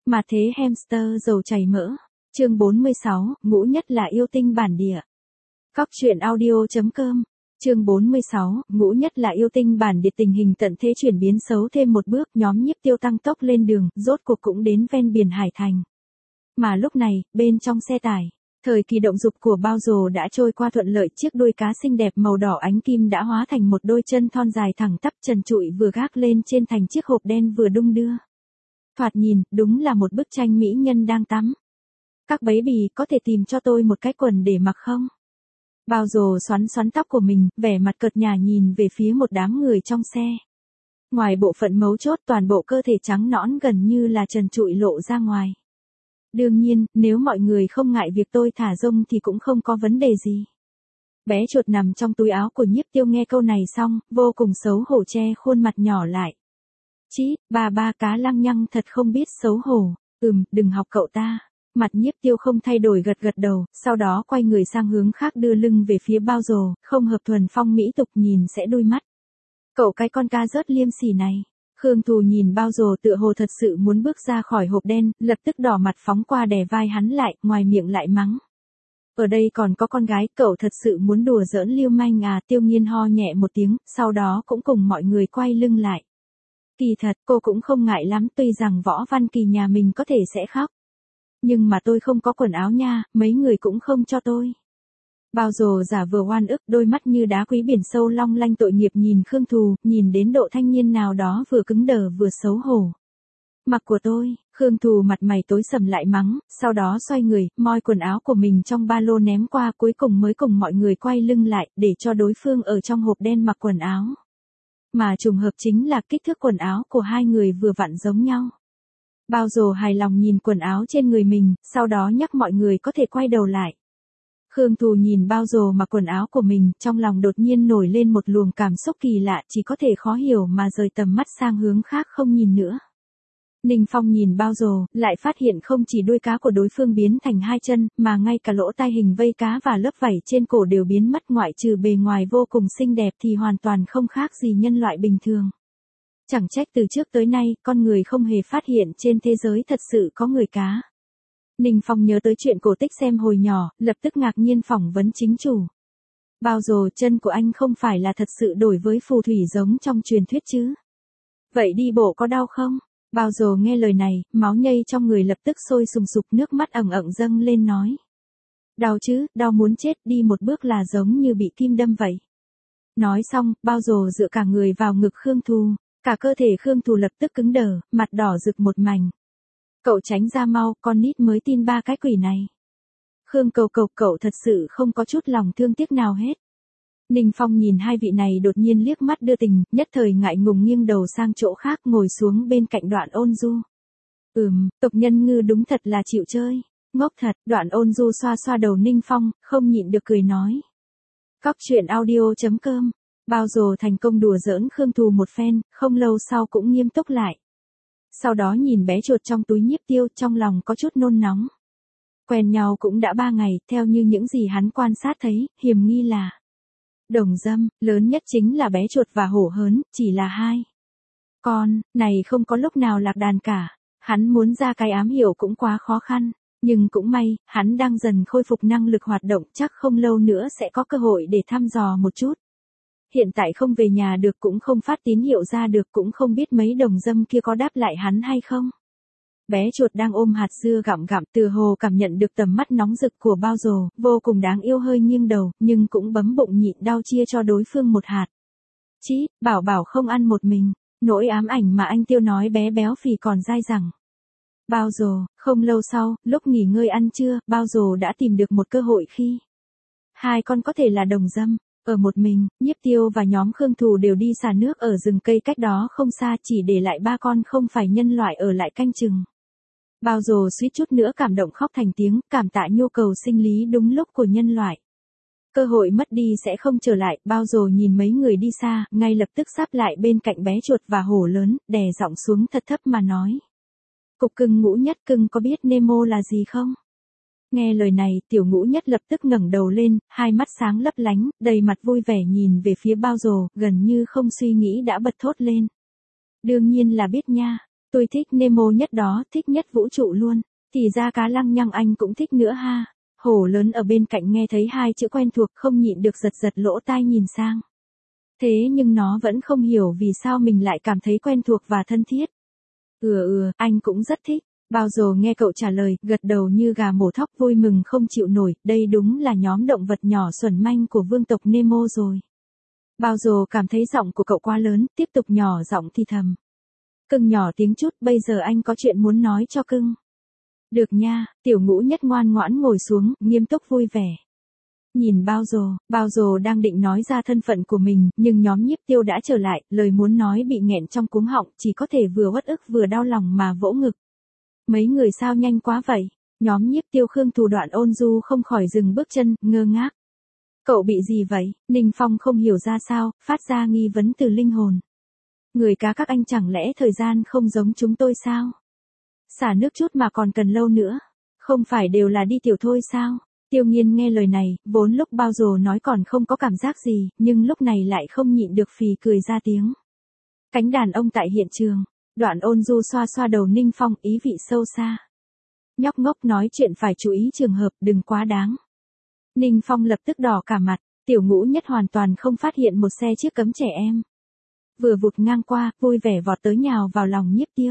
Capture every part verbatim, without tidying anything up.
Mà thế hamster dầu chảy mỡ. Chương bốn mươi sáu, ngũ nhất là yêu tinh bản địa. Cóc truyện audio chấm com. Chương bốn mươi sáu, ngũ nhất là yêu tinh bản địa. Tình hình tận thế chuyển biến xấu thêm một bước, nhóm Nhiếp Tiêu tăng tốc lên đường, rốt cuộc cũng đến ven biển Hải Thành. Mà lúc này, bên trong xe tải, thời kỳ động dục của Bao Dồ đã trôi qua thuận lợi, chiếc đuôi cá xinh đẹp màu đỏ ánh kim đã hóa thành một đôi chân thon dài thẳng tắp trần trụi vừa gác lên trên thành chiếc hộp đen vừa đung đưa. Thoạt nhìn, đúng là một bức tranh mỹ nhân đang tắm. Các baby có thể tìm cho tôi một cái quần để mặc không? Bao Dồ xoắn xoắn tóc của mình, vẻ mặt cợt nhả nhìn về phía một đám người trong xe. Ngoài bộ phận mấu chốt, toàn bộ cơ thể trắng nõn gần như là trần trụi lộ ra ngoài. Đương nhiên, nếu mọi người không ngại việc tôi thả rông thì cũng không có vấn đề gì. Bé chuột nằm trong túi áo của Nhiếp Tiêu nghe câu này xong, vô cùng xấu hổ che khuôn mặt nhỏ lại. Chít, bà ba cá lăng nhăng thật không biết xấu hổ. Ừm, đừng học cậu ta. Mặt Nhiếp Tiêu không thay đổi gật gật đầu, sau đó quay người sang hướng khác đưa lưng về phía Bao Dồ, không hợp thuần phong mỹ tục nhìn sẽ đôi mắt. Cậu cái con ca rớt liêm sỉ này. Khương Thù nhìn Bao Dồ tựa hồ thật sự muốn bước ra khỏi hộp đen, lập tức đỏ mặt phóng qua đè vai hắn lại, ngoài miệng lại mắng. Ở đây còn có con gái, cậu thật sự muốn đùa giỡn lưu manh à? Tiêu Nghiên ho nhẹ một tiếng, sau đó cũng cùng mọi người quay lưng lại. Kỳ thật, cô cũng không ngại lắm, tuy rằng Võ Văn Kỳ nhà mình có thể sẽ khóc. Nhưng mà tôi không có quần áo nha, mấy người cũng không cho tôi. Bao Dồ giả vờ oan ức, đôi mắt như đá quý biển sâu long lanh tội nghiệp nhìn Khương Thù, nhìn đến độ thanh niên nào đó vừa cứng đờ vừa xấu hổ. Mặc của tôi, Khương Thù mặt mày tối sầm lại mắng, sau đó xoay người, moi quần áo của mình trong ba lô ném qua, cuối cùng mới cùng mọi người quay lưng lại, để cho đối phương ở trong hộp đen mặc quần áo. Mà trùng hợp chính là kích thước quần áo của hai người vừa vặn giống nhau. Bao Dồ hài lòng nhìn quần áo trên người mình, sau đó nhắc mọi người có thể quay đầu lại. Khương Thù nhìn Bao Dồ mặc quần áo của mình, trong lòng đột nhiên nổi lên một luồng cảm xúc kỳ lạ, chỉ có thể khó hiểu mà rời tầm mắt sang hướng khác không nhìn nữa. Ninh Phong nhìn Bao Dồ, lại phát hiện không chỉ đuôi cá của đối phương biến thành hai chân, mà ngay cả lỗ tai hình vây cá và lớp vảy trên cổ đều biến mất, ngoại trừ bề ngoài vô cùng xinh đẹp thì hoàn toàn không khác gì nhân loại bình thường. Chẳng trách từ trước tới nay, con người không hề phát hiện trên thế giới thật sự có người cá. Ninh Phong nhớ tới chuyện cổ tích xem hồi nhỏ, lập tức ngạc nhiên phỏng vấn chính chủ. Bao Dồ, chân của anh không phải là thật sự đổi với phù thủy giống trong truyền thuyết chứ? Vậy đi bộ có đau không? Bao Dồ nghe lời này, máu nhây trong người lập tức sôi sùng sục, nước mắt ẩn ẩn dâng lên nói. Đau chứ, đau muốn chết, đi một bước là giống như bị kim đâm vậy. Nói xong, Bao Dồ dựa cả người vào ngực Khương Thù, cả cơ thể Khương Thù lập tức cứng đờ, mặt đỏ rực một mảnh. Cậu tránh ra mau, con nít mới tin ba cái quỷ này. Khương Cầu Cầu, cậu thật sự không có chút lòng thương tiếc nào hết. Ninh Phong nhìn hai vị này đột nhiên liếc mắt đưa tình, nhất thời ngại ngùng nghiêng đầu sang chỗ khác ngồi xuống bên cạnh Đoạn Ôn Du. Ừm, tộc nhân Ngư đúng thật là chịu chơi, ngốc thật. Đoạn Ôn Du xoa xoa đầu Ninh Phong, không nhịn được cười nói. Cóc truyện audio chấm com. Bao Dồ thành công đùa giỡn Khương Thù một phen, không lâu sau cũng nghiêm túc lại. Sau đó nhìn bé chuột trong túi Nhiếp Tiêu, trong lòng có chút nôn nóng. Quen nhau cũng đã ba ngày, theo như những gì hắn quan sát thấy, hiềm nghi là đồng dâm, lớn nhất chính là bé chuột và hổ hớn, chỉ là hai con, này không có lúc nào lạc đàn cả. Hắn muốn ra cái ám hiệu cũng quá khó khăn, nhưng cũng may, hắn đang dần khôi phục năng lực hoạt động, chắc không lâu nữa sẽ có cơ hội để thăm dò một chút. Hiện tại không về nhà được, cũng không phát tín hiệu ra được, cũng không biết mấy đồng dâm kia có đáp lại hắn hay không. Bé chuột đang ôm hạt dưa gặm gặm, từ hồ cảm nhận được tầm mắt nóng rực của Bao Dồ, vô cùng đáng yêu, hơi nghiêng đầu, nhưng cũng bấm bụng nhịn đau chia cho đối phương một hạt. Chít, bảo bảo không ăn một mình, nỗi ám ảnh mà anh Tiêu nói bé béo phì còn dai dẳng. Bao Dồ, không lâu sau, lúc nghỉ ngơi ăn trưa, Bao Dồ đã tìm được một cơ hội khi hai con có thể là đồng dâm. Ở một mình, Nhiếp Tiêu và nhóm Khương Thù đều đi xả nước ở rừng cây cách đó không xa, chỉ để lại ba con không phải nhân loại ở lại canh chừng. Bao Dồ suýt chút nữa cảm động khóc thành tiếng, cảm tạ nhu cầu sinh lý đúng lúc của nhân loại. Cơ hội mất đi sẽ không trở lại. Bao Dồ nhìn mấy người đi xa, ngay lập tức sáp lại bên cạnh bé chuột và hổ lớn, đè giọng xuống thật thấp mà nói. Cục cưng Ngũ Nhất, cưng có biết Nemo là gì không? Nghe lời này, tiểu Ngũ Nhất lập tức ngẩng đầu lên, hai mắt sáng lấp lánh, đầy mặt vui vẻ nhìn về phía Bao Dồ, gần như không suy nghĩ đã bật thốt lên. Đương nhiên là biết nha. Tôi thích Nemo nhất đó, thích nhất vũ trụ luôn. Thì ra cá lăng nhăng anh cũng thích nữa ha. Hổ lớn ở bên cạnh nghe thấy hai chữ quen thuộc không nhịn được giật giật lỗ tai nhìn sang. Thế nhưng nó vẫn không hiểu vì sao mình lại cảm thấy quen thuộc và thân thiết. Ừ ừ, anh cũng rất thích. Bao giờ nghe cậu trả lời, gật đầu như gà mổ thóc vui mừng không chịu nổi, đây đúng là nhóm động vật nhỏ xuẩn manh của vương tộc Nemo rồi. Bao giờ cảm thấy giọng của cậu quá lớn, tiếp tục nhỏ giọng thì thầm. Cưng nhỏ tiếng chút, bây giờ anh có chuyện muốn nói cho cưng. Được nha, tiểu ngũ nhất ngoan ngoãn ngồi xuống, nghiêm túc vui vẻ. Nhìn bao giờ, bao giờ đang định nói ra thân phận của mình, nhưng nhóm Nhiếp Tiêu đã trở lại, lời muốn nói bị nghẹn trong cuống họng, chỉ có thể vừa uất ức vừa đau lòng mà vỗ ngực. Mấy người sao nhanh quá vậy? Nhóm Nhiếp Tiêu Khương Thù Đoạn Ôn Du không khỏi dừng bước chân, ngơ ngác. Cậu bị gì vậy? Ninh Phong không hiểu ra sao, phát ra nghi vấn từ linh hồn. Người cá các anh chẳng lẽ thời gian không giống chúng tôi sao? Xả nước chút mà còn cần lâu nữa. Không phải đều là đi tiểu thôi sao? Tiêu Nghiên nghe lời này, vốn lúc bao giờ nói còn không có cảm giác gì, nhưng lúc này lại không nhịn được phì cười ra tiếng. Cánh đàn ông tại hiện trường. Đoạn Ôn Du xoa xoa đầu Ninh Phong, ý vị sâu xa. Nhóc ngốc nói chuyện phải chú ý trường hợp, đừng quá đáng. Ninh Phong lập tức đỏ cả mặt, tiểu ngũ nhất hoàn toàn không phát hiện một xe chiếc cấm trẻ em. Vừa vụt ngang qua, vui vẻ vọt tới nhào vào lòng Nhiếp Tiêu.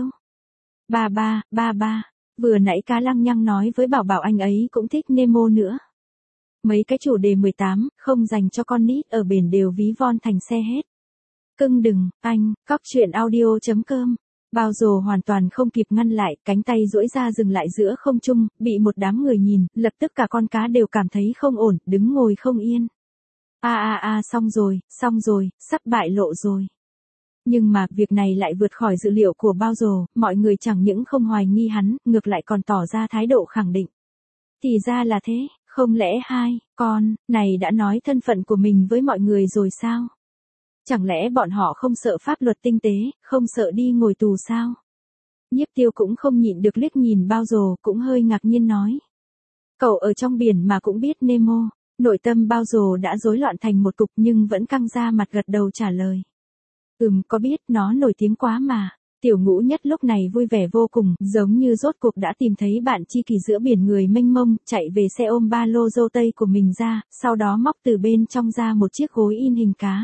Ba ba, ba ba, vừa nãy cá lăng nhăng nói với bảo bảo anh ấy cũng thích Nemo nữa. Mấy cái chủ đề mười tám, không dành cho con nít ở bển đều ví von thành xe hết. Cưng đừng, anh, cóc truyện audio chấm com. Bao giờ hoàn toàn không kịp ngăn lại, cánh tay duỗi ra dừng lại giữa không trung, bị một đám người nhìn, lập tức cả con cá đều cảm thấy không ổn, đứng ngồi không yên. A a a xong rồi, xong rồi, sắp bại lộ rồi. Nhưng mà, việc này lại vượt khỏi dự liệu của bao giờ, mọi người chẳng những không hoài nghi hắn, ngược lại còn tỏ ra thái độ khẳng định. Thì ra là thế, không lẽ hai, con, này đã nói thân phận của mình với mọi người rồi sao? Chẳng lẽ bọn họ không sợ pháp luật tinh tế, không sợ đi ngồi tù sao? Nhiếp Tiêu cũng không nhịn được liếc nhìn bao giờ, cũng hơi ngạc nhiên nói. Cậu ở trong biển mà cũng biết Nemo, nội tâm bao giờ đã rối loạn thành một cục nhưng vẫn căng ra mặt gật đầu trả lời. Ừm, có biết, nó nổi tiếng quá mà. Tiểu ngũ nhất lúc này vui vẻ vô cùng, giống như rốt cuộc đã tìm thấy bạn tri kỷ giữa biển người mênh mông, chạy về xe ôm ba lô dâu tây của mình ra, sau đó móc từ bên trong ra một chiếc gối in hình cá.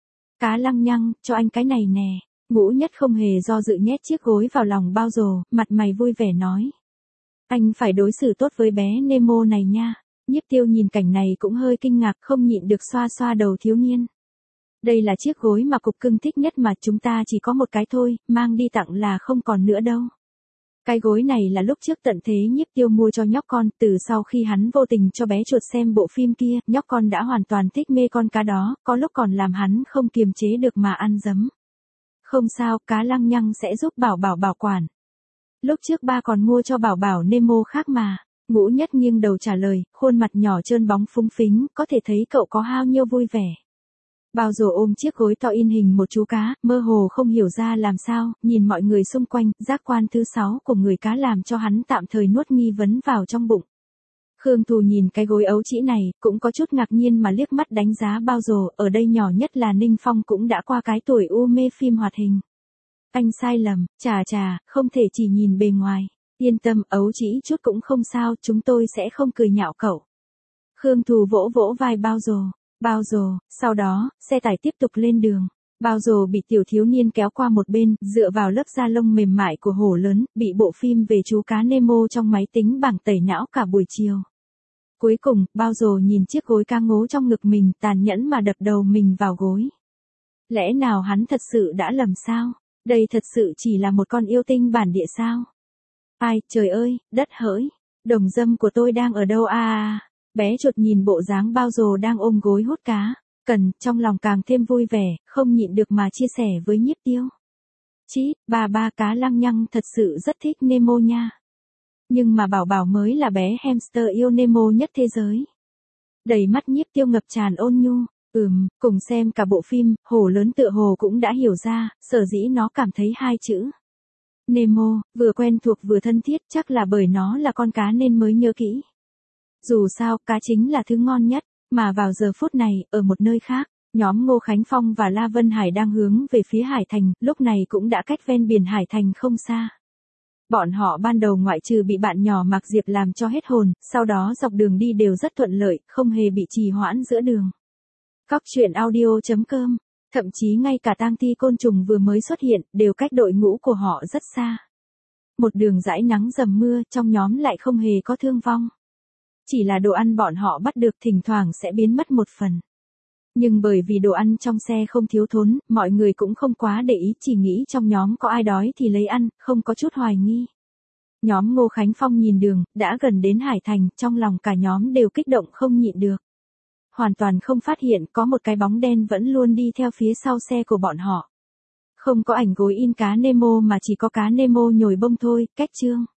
Cá lăng nhăng, cho anh cái này nè. Ngũ nhất không hề do dự nhét chiếc gối vào lòng bao giờ, mặt mày vui vẻ nói. Anh phải đối xử tốt với bé Nemo này nha. Nhiếp Tiêu nhìn cảnh này cũng hơi kinh ngạc, không nhịn được xoa xoa đầu thiếu niên. Đây là chiếc gối mà cục cưng thích nhất mà chúng ta chỉ có một cái thôi, mang đi tặng là không còn nữa đâu. Cái gối này là lúc trước tận thế Nhiếp Tiêu mua cho nhóc con, từ sau khi hắn vô tình cho bé chuột xem bộ phim kia, nhóc con đã hoàn toàn thích mê con cá đó, có lúc còn làm hắn không kiềm chế được mà ăn dấm. Không sao, cá lăng nhăng sẽ giúp bảo bảo bảo quản. Lúc trước ba còn mua cho bảo bảo Nemo khác mà. Ngũ nhất nghiêng đầu trả lời, khuôn mặt nhỏ trơn bóng phúng phính, có thể thấy cậu có bao nhiêu vui vẻ. Bao giờ ôm chiếc gối to in hình một chú cá, mơ hồ không hiểu ra làm sao, nhìn mọi người xung quanh, giác quan thứ sáu của người cá làm cho hắn tạm thời nuốt nghi vấn vào trong bụng. Khương Thù nhìn cái gối ấu trĩ này, cũng có chút ngạc nhiên mà liếc mắt đánh giá bao giờ, ở đây nhỏ nhất là Ninh Phong cũng đã qua cái tuổi u mê phim hoạt hình. Anh sai lầm, chà chà, không thể chỉ nhìn bề ngoài. Yên tâm, ấu trĩ chút cũng không sao, chúng tôi sẽ không cười nhạo cậu. Khương Thù vỗ vỗ vai bao giờ. Bao giờ, sau đó, xe tải tiếp tục lên đường. Bao giờ bị tiểu thiếu niên kéo qua một bên, dựa vào lớp da lông mềm mại của hổ lớn, bị bộ phim về chú cá Nemo trong máy tính bảng tẩy não cả buổi chiều. Cuối cùng, bao giờ nhìn chiếc gối cá ngố trong ngực mình, tàn nhẫn mà đập đầu mình vào gối. Lẽ nào hắn thật sự đã lầm sao? Đây thật sự chỉ là một con yêu tinh bản địa sao? Ai, trời ơi, đất hỡi, đồng dâm của tôi đang ở đâu a à? Bé chuột nhìn bộ dáng bao giờ đang ôm gối hút cá, cần, trong lòng càng thêm vui vẻ, không nhịn được mà chia sẻ với Nhiếp Tiêu. Chí, bà ba cá lăng nhăng thật sự rất thích Nemo nha. Nhưng mà bảo bảo mới là bé hamster yêu Nemo nhất thế giới. Đầy mắt Nhiếp Tiêu ngập tràn ôn nhu, ừm, cùng xem cả bộ phim, hổ lớn tựa hồ cũng đã hiểu ra, sở dĩ nó cảm thấy hai chữ. Nemo, vừa quen thuộc vừa thân thiết, chắc là bởi nó là con cá nên mới nhớ kỹ. Dù sao, cá chính là thứ ngon nhất, mà vào giờ phút này, ở một nơi khác, Nhóm Ngô Khánh Phong và La Vân Hải đang hướng về phía Hải Thành, lúc này cũng đã cách ven biển Hải Thành không xa. Bọn họ ban đầu ngoại trừ bị bạn nhỏ Mạc Diệp làm cho hết hồn, sau đó dọc đường đi đều rất thuận lợi, không hề bị trì hoãn giữa đường. Cóc truyện audio chấm com, thậm chí ngay cả tang thi côn trùng vừa mới xuất hiện, đều cách đội ngũ của họ rất xa. Một đường dãi nắng dầm mưa, trong nhóm lại không hề có thương vong. Chỉ là đồ ăn bọn họ bắt được thỉnh thoảng sẽ biến mất một phần. Nhưng bởi vì đồ ăn trong xe không thiếu thốn, mọi người cũng không quá để ý, chỉ nghĩ trong nhóm có ai đói thì lấy ăn, không có chút hoài nghi. Nhóm Ngô Khánh Phong nhìn đường, đã gần đến Hải Thành, trong lòng cả nhóm đều kích động không nhịn được. Hoàn toàn không phát hiện có một cái bóng đen vẫn luôn đi theo phía sau xe của bọn họ. Không có ảnh gối in cá Nemo mà chỉ có cá Nemo nhồi bông thôi, cách chương.